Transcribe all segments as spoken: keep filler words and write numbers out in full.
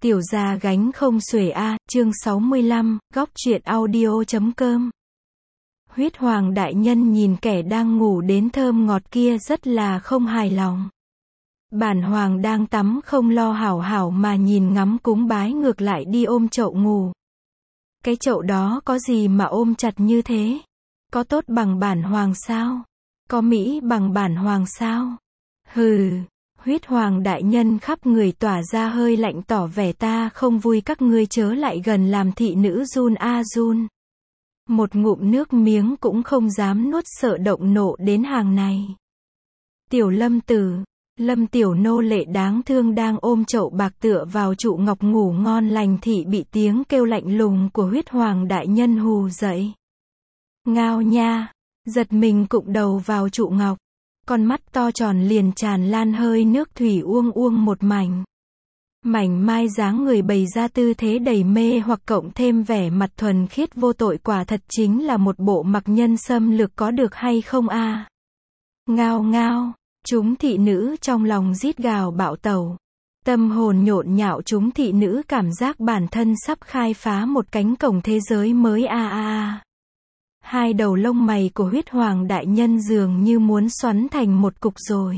Tiểu gia gánh không xuể a, chương sáu mươi lăm, góc truyện audio chấm com. Huyết Hoàng đại nhân nhìn kẻ đang ngủ đến thơm ngọt kia rất là không hài lòng. Bản hoàng đang tắm không lo hảo hảo mà nhìn ngắm cúng bái ngược lại đi ôm chậu ngủ. Cái chậu đó có gì mà ôm chặt như thế? Có tốt bằng bản hoàng sao? Có mỹ bằng bản hoàng sao? Hừ. Huyết Hoàng đại nhân khắp người tỏa ra hơi lạnh tỏ vẻ ta không vui các ngươi chớ lại gần làm thị nữ run a run. Một ngụm nước miếng cũng không dám nuốt sợ động nộ đến hàng này. Tiểu Lâm tử, Lâm tiểu nô lệ đáng thương đang ôm chậu bạc tựa vào trụ ngọc ngủ ngon lành thì bị tiếng kêu lạnh lùng của Huyết Hoàng đại nhân hù dậy. Ngao nha, giật mình cụm đầu vào trụ ngọc. Con mắt to tròn liền tràn lan hơi nước thủy uông uông một mảnh. Mảnh mai dáng người bày ra tư thế đầy mê hoặc cộng thêm vẻ mặt thuần khiết vô tội quả thật chính là một bộ mặc nhân xâm lược có được hay không a? À? Ngao ngao, chúng thị nữ trong lòng rít gào bạo tẩu. Tâm hồn nhộn nhạo chúng thị nữ cảm giác bản thân sắp khai phá một cánh cổng thế giới mới a a a. Hai đầu lông mày của Huyết Hoàng đại nhân dường như muốn xoắn thành một cục rồi.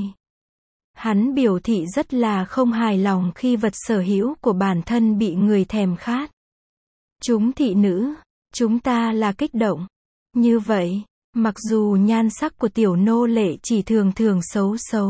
Hắn biểu thị rất là không hài lòng khi vật sở hữu của bản thân bị người thèm khát. Chúng thị nữ, chúng ta là kích động. Như vậy, mặc dù nhan sắc của tiểu nô lệ chỉ thường thường xấu xấu.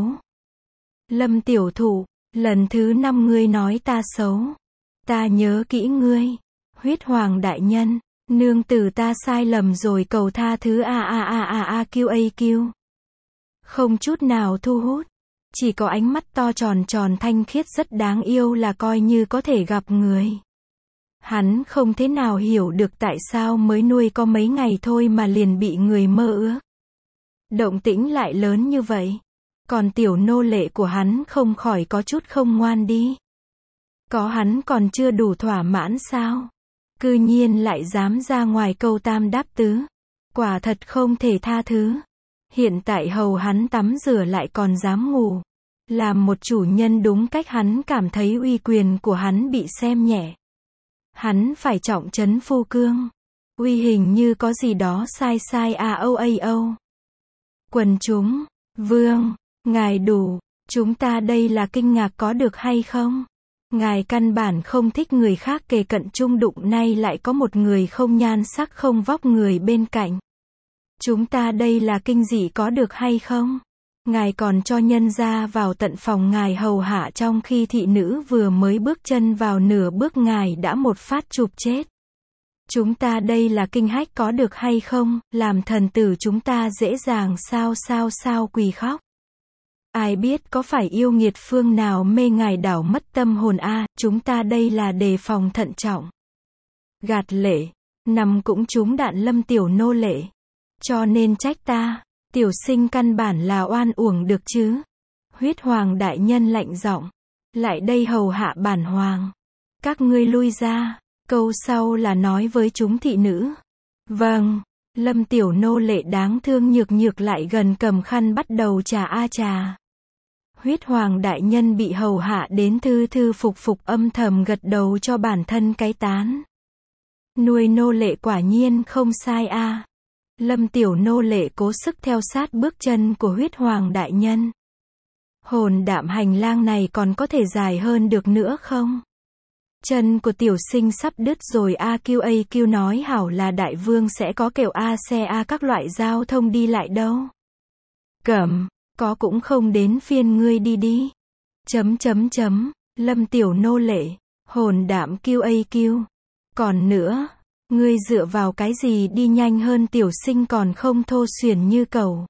Lâm tiểu thụ, lần thứ năm ngươi nói ta xấu. Ta nhớ kỹ ngươi. Huyết Hoàng đại nhân. Nương tử ta sai lầm rồi cầu tha thứ a a a a a q a q. Không chút nào thu hút. Chỉ có ánh mắt to tròn tròn thanh khiết rất đáng yêu là coi như có thể gặp người. Hắn không thế nào hiểu được tại sao mới nuôi có mấy ngày thôi mà liền bị người mơ ước. Động tĩnh lại lớn như vậy. Còn tiểu nô lệ của hắn không khỏi có chút không ngoan đi. Có hắn còn chưa đủ thỏa mãn sao? Cư nhiên lại dám ra ngoài câu tam đáp tứ. Quả thật không thể tha thứ. Hiện tại hầu hắn tắm rửa lại còn dám ngủ. Làm một chủ nhân đúng cách hắn cảm thấy uy quyền của hắn bị xem nhẹ. Hắn phải trọng trấn phu cương. Uy hình như có gì đó sai sai a o a o. Quần chúng, vương, ngài đủ, chúng ta đây là kinh ngạc có được hay không? Ngài căn bản không thích người khác kề cận chung đụng nay lại có một người không nhan sắc không vóc người bên cạnh. Chúng ta đây là kinh dị có được hay không? Ngài còn cho nhân ra vào tận phòng ngài hầu hạ trong khi thị nữ vừa mới bước chân vào nửa bước ngài đã một phát chụp chết. Chúng ta đây là kinh hách có được hay không? Làm thần tử chúng ta dễ dàng sao sao sao quỳ khóc. Ai biết có phải yêu nghiệt phương nào mê ngài đảo mất tâm hồn a, à, chúng ta đây là đề phòng thận trọng. Gạt lệ, nằm cũng trúng đạn Lâm tiểu nô lệ. Cho nên trách ta, tiểu sinh căn bản là oan uổng được chứ. Huyết Hoàng đại nhân lạnh giọng, lại đây hầu hạ bản hoàng. Các ngươi lui ra, câu sau là nói với chúng thị nữ. Vâng. Lâm tiểu nô lệ đáng thương nhược nhược lại gần cầm khăn bắt đầu trà a trà. Huyết Hoàng đại nhân bị hầu hạ đến thư thư phục phục âm thầm gật đầu cho bản thân cái tán. Nuôi nô lệ quả nhiên không sai a. À. Lâm tiểu nô lệ cố sức theo sát bước chân của Huyết Hoàng đại nhân. Hồn đạm hành lang này còn có thể dài hơn được nữa không? Chân của tiểu sinh sắp đứt rồi a q a q nói hảo là đại vương sẽ có kẹo a xe a các loại giao thông đi lại đâu. Cẩm, có cũng không đến phiên ngươi đi đi. Chấm chấm chấm, Lâm tiểu nô lệ, hồn đạm q a q. Còn nữa, ngươi dựa vào cái gì đi nhanh hơn tiểu sinh còn không thô xuyển như cầu.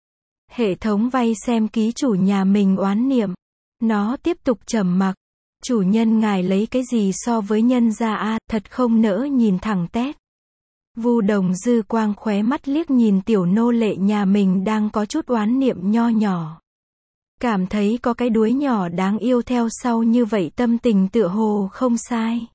Hệ thống vay xem ký chủ nhà mình oán niệm. Nó tiếp tục trầm mặc. Chủ nhân ngài lấy cái gì so với nhân gia a, à, thật không nỡ nhìn thẳng tét. Vu Đồng dư quang khóe mắt liếc nhìn tiểu nô lệ nhà mình đang có chút oán niệm nho nhỏ. Cảm thấy có cái đuối nhỏ đáng yêu theo sau như vậy tâm tình tựa hồ không sai.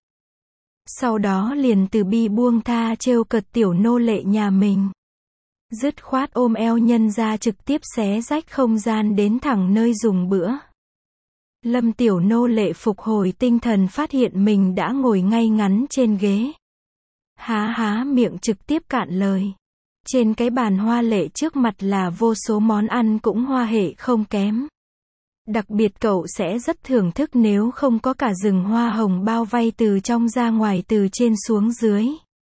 Sau đó liền từ bi buông tha trêu cợt tiểu nô lệ nhà mình. Dứt khoát ôm eo nhân gia trực tiếp xé rách không gian đến thẳng nơi dùng bữa. Lâm Tiểu Nô Lệ phục hồi tinh thần phát hiện mình đã ngồi ngay ngắn trên ghế. Há há miệng trực tiếp cạn lời. Trên cái bàn hoa lệ trước mặt là vô số món ăn cũng hoa hệ không kém. Đặc biệt cậu sẽ rất thưởng thức nếu không có cả rừng hoa hồng bao vây từ trong ra ngoài từ trên xuống dưới.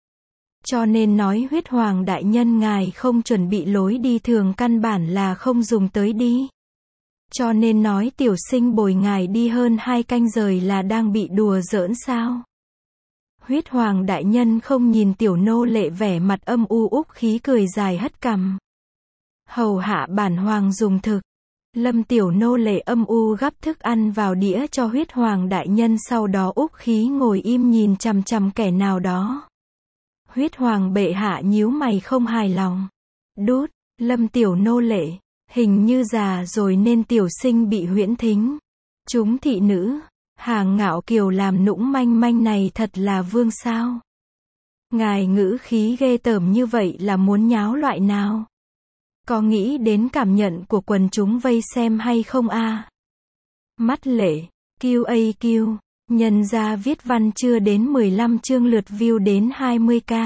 Cho nên nói Huyết Hoàng đại nhân ngài không chuẩn bị lối đi thường căn bản là không dùng tới đi. Cho nên nói tiểu sinh bồi ngài đi hơn hai canh rời là đang bị đùa giỡn sao? Huyết Hoàng đại nhân không nhìn tiểu nô lệ vẻ mặt âm u úc khí cười dài hất cằm. Hầu hạ bản hoàng dùng thực. Lâm tiểu nô lệ âm u gắp thức ăn vào đĩa cho Huyết Hoàng đại nhân, sau đó úc khí ngồi im nhìn chằm chằm kẻ nào đó. Huyết Hoàng bệ hạ nhíu mày không hài lòng. Đút, Lâm tiểu nô lệ, hình như già rồi nên tiểu sinh bị huyễn thính. Chúng thị nữ, Hàng Ngạo Kiều làm nũng manh manh này thật là vương sao? Ngài ngữ khí ghê tởm như vậy là muốn nháo loại nào? Có nghĩ đến cảm nhận của quần chúng vây xem hay không a? À? Mắt lệ, kiu a kiu, nhân ra viết văn chưa đến mười lăm chương lượt view đến hai mươi k.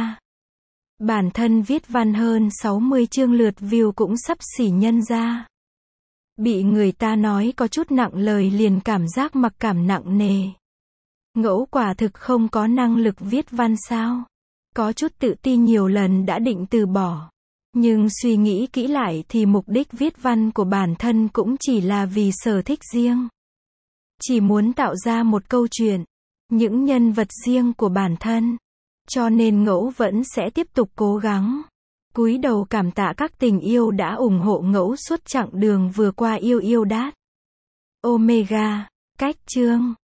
Bản thân viết văn hơn sáu mươi chương lượt view cũng sắp xỉ nhân ra. Bị người ta nói có chút nặng lời liền cảm giác mặc cảm nặng nề. Ngẫu quả thực không có năng lực viết văn sao? Có chút tự ti nhiều lần đã định từ bỏ. Nhưng suy nghĩ kỹ lại thì mục đích viết văn của bản thân cũng chỉ là vì sở thích riêng. Chỉ muốn tạo ra một câu chuyện, những nhân vật riêng của bản thân. Cho nên Ngẫu vẫn sẽ tiếp tục cố gắng. Cúi đầu cảm tạ các tình yêu đã ủng hộ Ngẫu suốt chặng đường vừa qua yêu yêu đát. Omega, cách chương.